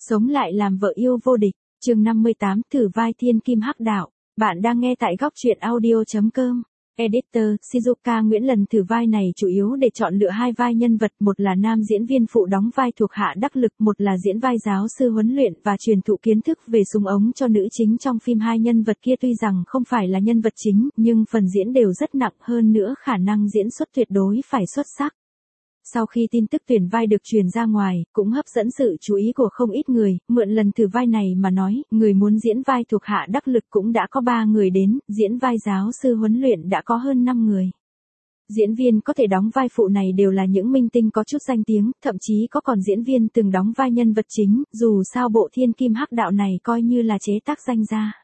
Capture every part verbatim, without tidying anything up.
Sống lại làm vợ yêu vô địch, chương năm mươi tám thử vai thiên kim hắc đạo. Bạn đang nghe tại góc truyện audio chấm com. Editor, Shizuka Nguyễn lần thử vai này chủ yếu để chọn lựa hai vai nhân vật, một là nam diễn viên phụ đóng vai thuộc hạ đắc lực, một là diễn vai giáo sư huấn luyện và truyền thụ kiến thức về súng ống cho nữ chính trong phim. Hai nhân vật kia tuy rằng không phải là nhân vật chính, nhưng phần diễn đều rất nặng, hơn nữa khả năng diễn xuất tuyệt đối phải xuất sắc. Sau khi tin tức tuyển vai được truyền ra ngoài, cũng hấp dẫn sự chú ý của không ít người. Mượn lần thử vai này mà nói, người muốn diễn vai thuộc hạ đắc lực cũng đã có ba người đến, diễn vai giáo sư huấn luyện đã có hơn năm người. Diễn viên có thể đóng vai phụ này đều là những minh tinh có chút danh tiếng, thậm chí có còn diễn viên từng đóng vai nhân vật chính, dù sao bộ thiên kim hắc đạo này coi như là chế tác danh gia.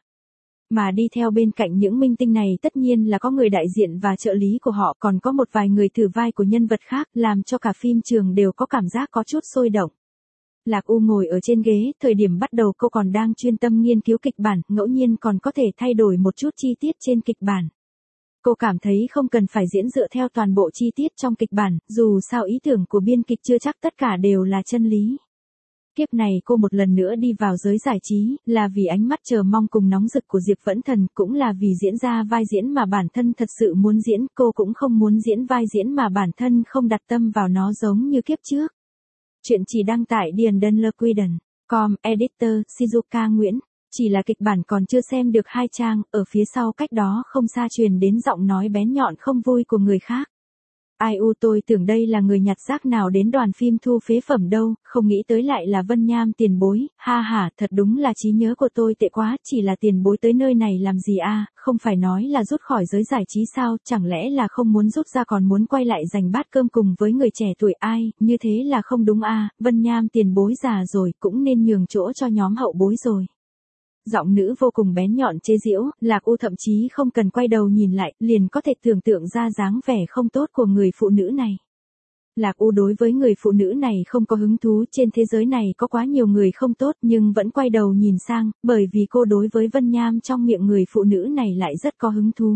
Mà đi theo bên cạnh những minh tinh này tất nhiên là có người đại diện và trợ lý của họ, còn có một vài người thử vai của nhân vật khác, làm cho cả phim trường đều có cảm giác có chút sôi động. Lạc U ngồi ở trên ghế, thời điểm bắt đầu cô còn đang chuyên tâm nghiên cứu kịch bản, ngẫu nhiên còn có thể thay đổi một chút chi tiết trên kịch bản. Cô cảm thấy không cần phải diễn dựa theo toàn bộ chi tiết trong kịch bản, dù sao ý tưởng của biên kịch chưa chắc tất cả đều là chân lý. Kiếp này cô một lần nữa đi vào giới giải trí, là vì ánh mắt chờ mong cùng nóng rực của Diệp Vẫn Thần, cũng là vì diễn ra vai diễn mà bản thân thật sự muốn diễn, cô cũng không muốn diễn vai diễn mà bản thân không đặt tâm vào nó giống như kiếp trước. Chuyện chỉ đăng tại Điền Đơn Lơ Quy Đần. Com, Editor, Shizuka Nguyễn. Chỉ là kịch bản còn chưa xem được hai trang, ở phía sau cách đó không xa truyền đến giọng nói bén nhọn không vui của người khác. Ai u tôi tưởng đây là người nhặt rác nào đến đoàn phim thu phế phẩm đâu, không nghĩ tới lại là Vân Nham tiền bối, ha ha, thật đúng là trí nhớ của tôi tệ quá, chỉ là tiền bối tới nơi này làm gì a, không phải nói là rút khỏi giới giải trí sao, chẳng lẽ là không muốn rút ra còn muốn quay lại giành bát cơm cùng với người trẻ tuổi ai, như thế là không đúng a, Vân Nham tiền bối già rồi, cũng nên nhường chỗ cho nhóm hậu bối rồi. Giọng nữ vô cùng bén nhọn chế giễu, Lạc U thậm chí không cần quay đầu nhìn lại, liền có thể tưởng tượng ra dáng vẻ không tốt của người phụ nữ này. Lạc U đối với người phụ nữ này không có hứng thú, trên thế giới này có quá nhiều người không tốt nhưng vẫn quay đầu nhìn sang, bởi vì cô đối với Vân Nham trong miệng người phụ nữ này lại rất có hứng thú.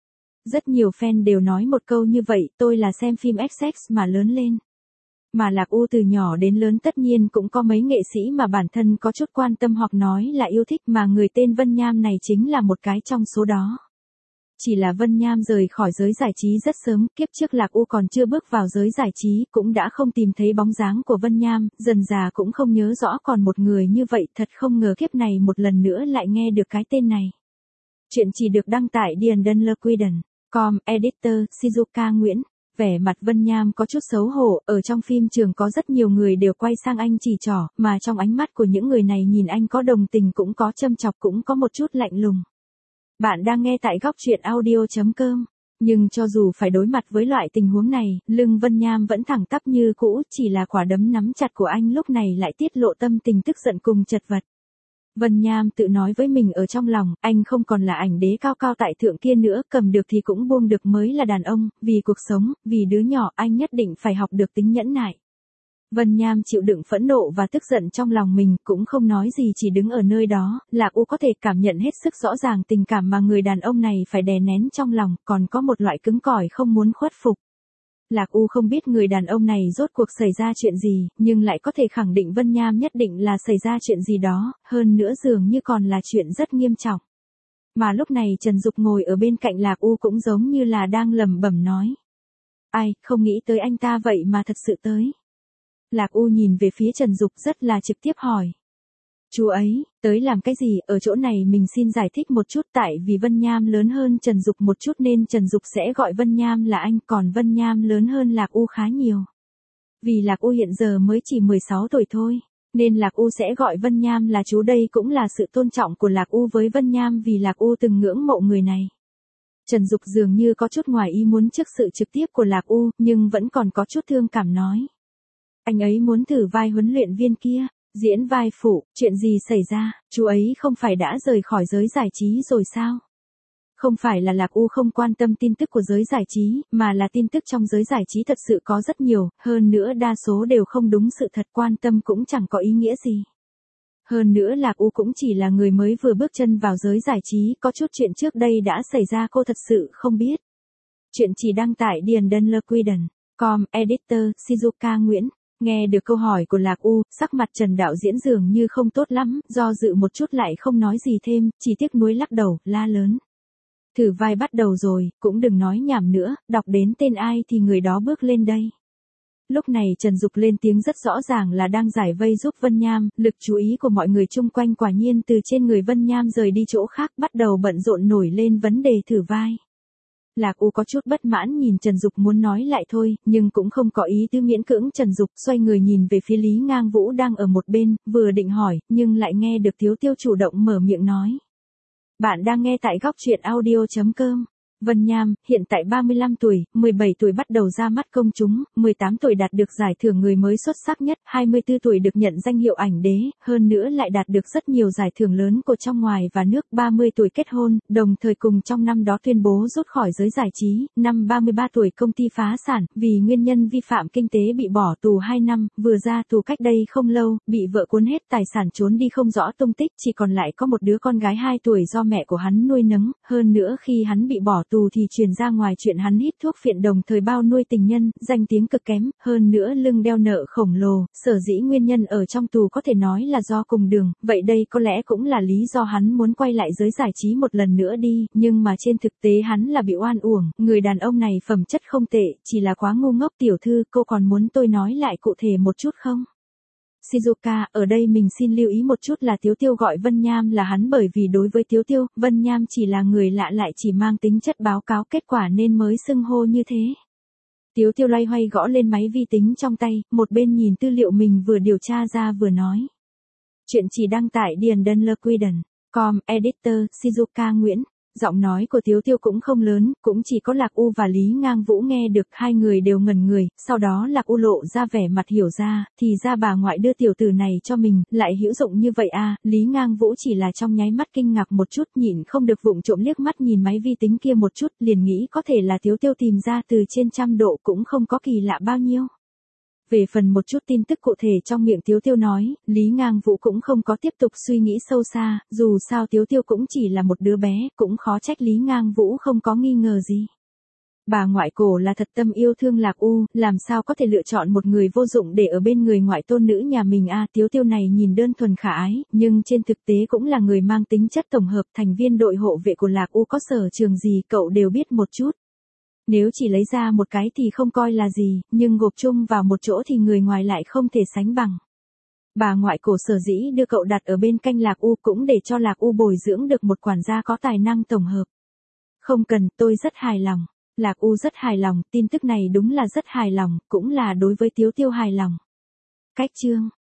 Rất nhiều fan đều nói một câu như vậy, tôi là xem phim ích ích mà lớn lên. Mà Lạc U từ nhỏ đến lớn tất nhiên cũng có mấy nghệ sĩ mà bản thân có chút quan tâm hoặc nói là yêu thích, mà người tên Vân Nham này chính là một cái trong số đó. Chỉ là Vân Nham rời khỏi giới giải trí rất sớm, kiếp trước Lạc U còn chưa bước vào giới giải trí cũng đã không tìm thấy bóng dáng của Vân Nham, dần già cũng không nhớ rõ còn một người như vậy, thật không ngờ kiếp này một lần nữa lại nghe được cái tên này. Chuyện chỉ được đăng tại Điền Đơn Lơ Quy Đần. Com, Editor, Shizuka Nguyễn. Vẻ mặt Vân Nham có chút xấu hổ, ở trong phim trường có rất nhiều người đều quay sang anh chỉ trỏ, mà trong ánh mắt của những người này nhìn anh có đồng tình cũng có châm chọc cũng có một chút lạnh lùng. Bạn đang nghe tại góc truyện audio chấm com. Nhưng cho dù phải đối mặt với loại tình huống này, lưng Vân Nham vẫn thẳng tắp như cũ, chỉ là quả đấm nắm chặt của anh lúc này lại tiết lộ tâm tình tức giận cùng chật vật. Vân Nham tự nói với mình ở trong lòng, anh không còn là ảnh đế cao cao tại thượng kia nữa, cầm được thì cũng buông được mới là đàn ông, vì cuộc sống, vì đứa nhỏ anh nhất định phải học được tính nhẫn nại. Vân Nham chịu đựng phẫn nộ và tức giận trong lòng mình, cũng không nói gì chỉ đứng ở nơi đó, Lạc U có thể cảm nhận hết sức rõ ràng tình cảm mà người đàn ông này phải đè nén trong lòng, còn có một loại cứng cỏi không muốn khuất phục. Lạc U không biết người đàn ông này rốt cuộc xảy ra chuyện gì, nhưng lại có thể khẳng định Vân Nham nhất định là xảy ra chuyện gì đó, hơn nữa dường như còn là chuyện rất nghiêm trọng. Mà lúc này Trần Dục ngồi ở bên cạnh Lạc U cũng giống như là đang lẩm bẩm nói. Ai, không nghĩ tới anh ta vậy mà thật sự tới. Lạc U nhìn về phía Trần Dục rất là trực tiếp hỏi. Chú ấy, tới làm cái gì, ở chỗ này mình xin giải thích một chút, tại vì Vân Nham lớn hơn Trần Dục một chút nên Trần Dục sẽ gọi Vân Nham là anh, còn Vân Nham lớn hơn Lạc U khá nhiều. Vì Lạc U hiện giờ mới chỉ mười sáu tuổi thôi, nên Lạc U sẽ gọi Vân Nham là chú, đây cũng là sự tôn trọng của Lạc U với Vân Nham vì Lạc U từng ngưỡng mộ người này. Trần Dục dường như có chút ngoài ý muốn trước sự trực tiếp của Lạc U, nhưng vẫn còn có chút thương cảm nói. Anh ấy muốn thử vai huấn luyện viên kia. Diễn vai phụ, chuyện gì xảy ra, chú ấy không phải đã rời khỏi giới giải trí rồi sao? Không phải là Lạc U không quan tâm tin tức của giới giải trí, mà là tin tức trong giới giải trí thật sự có rất nhiều, hơn nữa đa số đều không đúng sự thật, quan tâm cũng chẳng có ý nghĩa gì. Hơn nữa Lạc U cũng chỉ là người mới vừa bước chân vào giới giải trí, có chút chuyện trước đây đã xảy ra cô thật sự không biết. Chuyện chỉ đăng tại Điền Đơn Lơ Quy Đần. Com, Editor, Shizuka Nguyễn. Nghe được câu hỏi của Lạc U, sắc mặt Trần đạo diễn dường như không tốt lắm, do dự một chút lại không nói gì thêm, chỉ tiếc nuối lắc đầu, la lớn. Thử vai bắt đầu rồi, cũng đừng nói nhảm nữa, đọc đến tên ai thì người đó bước lên đây. Lúc này Trần Dục lên tiếng rất rõ ràng là đang giải vây giúp Vân Nham, lực chú ý của mọi người chung quanh quả nhiên từ trên người Vân Nham rời đi chỗ khác, bắt đầu bận rộn nổi lên vấn đề thử vai. Lạc U có chút bất mãn nhìn Trần Dục muốn nói lại thôi, nhưng cũng không có ý tứ miễn cưỡng Trần Dục, xoay người nhìn về phía Lý Ngang Vũ đang ở một bên, vừa định hỏi, nhưng lại nghe được Tiếu Tiêu chủ động mở miệng nói. Bạn đang nghe tại góc truyện audio chấm com. Vân Nham, hiện tại ba mươi lăm tuổi, mười bảy tuổi bắt đầu ra mắt công chúng, mười tám tuổi đạt được giải thưởng người mới xuất sắc nhất, hai mươi tư tuổi được nhận danh hiệu ảnh đế, hơn nữa lại đạt được rất nhiều giải thưởng lớn của trong ngoài và nước, ba mươi tuổi kết hôn, đồng thời cùng trong năm đó tuyên bố rút khỏi giới giải trí, năm ba mươi ba tuổi công ty phá sản, vì nguyên nhân vi phạm kinh tế bị bỏ tù hai năm, vừa ra tù cách đây không lâu, bị vợ cuốn hết tài sản trốn đi không rõ tung tích, chỉ còn lại có một đứa con gái hai tuổi do mẹ của hắn nuôi nấng, hơn nữa khi hắn bị bỏ tù thì truyền ra ngoài chuyện hắn hít thuốc phiện đồng thời bao nuôi tình nhân, danh tiếng cực kém, hơn nữa lưng đeo nợ khổng lồ, sở dĩ nguyên nhân ở trong tù có thể nói là do cùng đường, vậy đây có lẽ cũng là lý do hắn muốn quay lại giới giải trí một lần nữa đi, nhưng mà trên thực tế hắn là bị oan uổng, người đàn ông này phẩm chất không tệ, chỉ là quá ngu ngốc. Tiểu thư, cô còn muốn tôi nói lại cụ thể một chút không? Shizuka, ở đây mình xin lưu ý một chút là Tiếu Tiêu gọi Vân Nham là hắn bởi vì đối với Tiếu Tiêu, Vân Nham chỉ là người lạ lại chỉ mang tính chất báo cáo kết quả nên mới xưng hô như thế. Tiếu Tiêu loay hoay gõ lên máy vi tính trong tay, một bên nhìn tư liệu mình vừa điều tra ra vừa nói. Chuyện chỉ đăng tải Điền Đơn Lơ Quy Đần, com, editor, Shizuka Nguyễn. Giọng nói của Tiếu Tiêu cũng không lớn, cũng chỉ có Lạc U và Lý Ngang Vũ nghe được, hai người đều ngẩn người, sau đó Lạc U lộ ra vẻ mặt hiểu ra, thì ra bà ngoại đưa tiểu tử này cho mình, lại hữu dụng như vậy à, Lý Ngang Vũ chỉ là trong nháy mắt kinh ngạc một chút, nhịn không được vụng trộm liếc mắt nhìn máy vi tính kia một chút, liền nghĩ có thể là Tiếu Tiêu tìm ra từ trên trăm độ cũng không có kỳ lạ bao nhiêu. Về phần một chút tin tức cụ thể trong miệng Tiếu Tiêu nói, Lý Ngang Vũ cũng không có tiếp tục suy nghĩ sâu xa, dù sao Tiếu Tiêu cũng chỉ là một đứa bé, cũng khó trách Lý Ngang Vũ không có nghi ngờ gì. Bà ngoại cổ là thật tâm yêu thương Lạc U, làm sao có thể lựa chọn một người vô dụng để ở bên người ngoại tôn nữ nhà mình a. Tiếu Tiêu này nhìn đơn thuần khả ái, nhưng trên thực tế cũng là người mang tính chất tổng hợp, thành viên đội hộ vệ của Lạc U có sở trường gì cậu đều biết một chút. Nếu chỉ lấy ra một cái thì không coi là gì, nhưng gộp chung vào một chỗ thì người ngoài lại không thể sánh bằng. Bà ngoại cổ sở dĩ đưa cậu đặt ở bên cạnh Lạc U cũng để cho Lạc U bồi dưỡng được một quản gia có tài năng tổng hợp. Không cần, tôi rất hài lòng. Lạc U rất hài lòng, tin tức này đúng là rất hài lòng, cũng là đối với Tiếu Tiêu hài lòng. Cách chương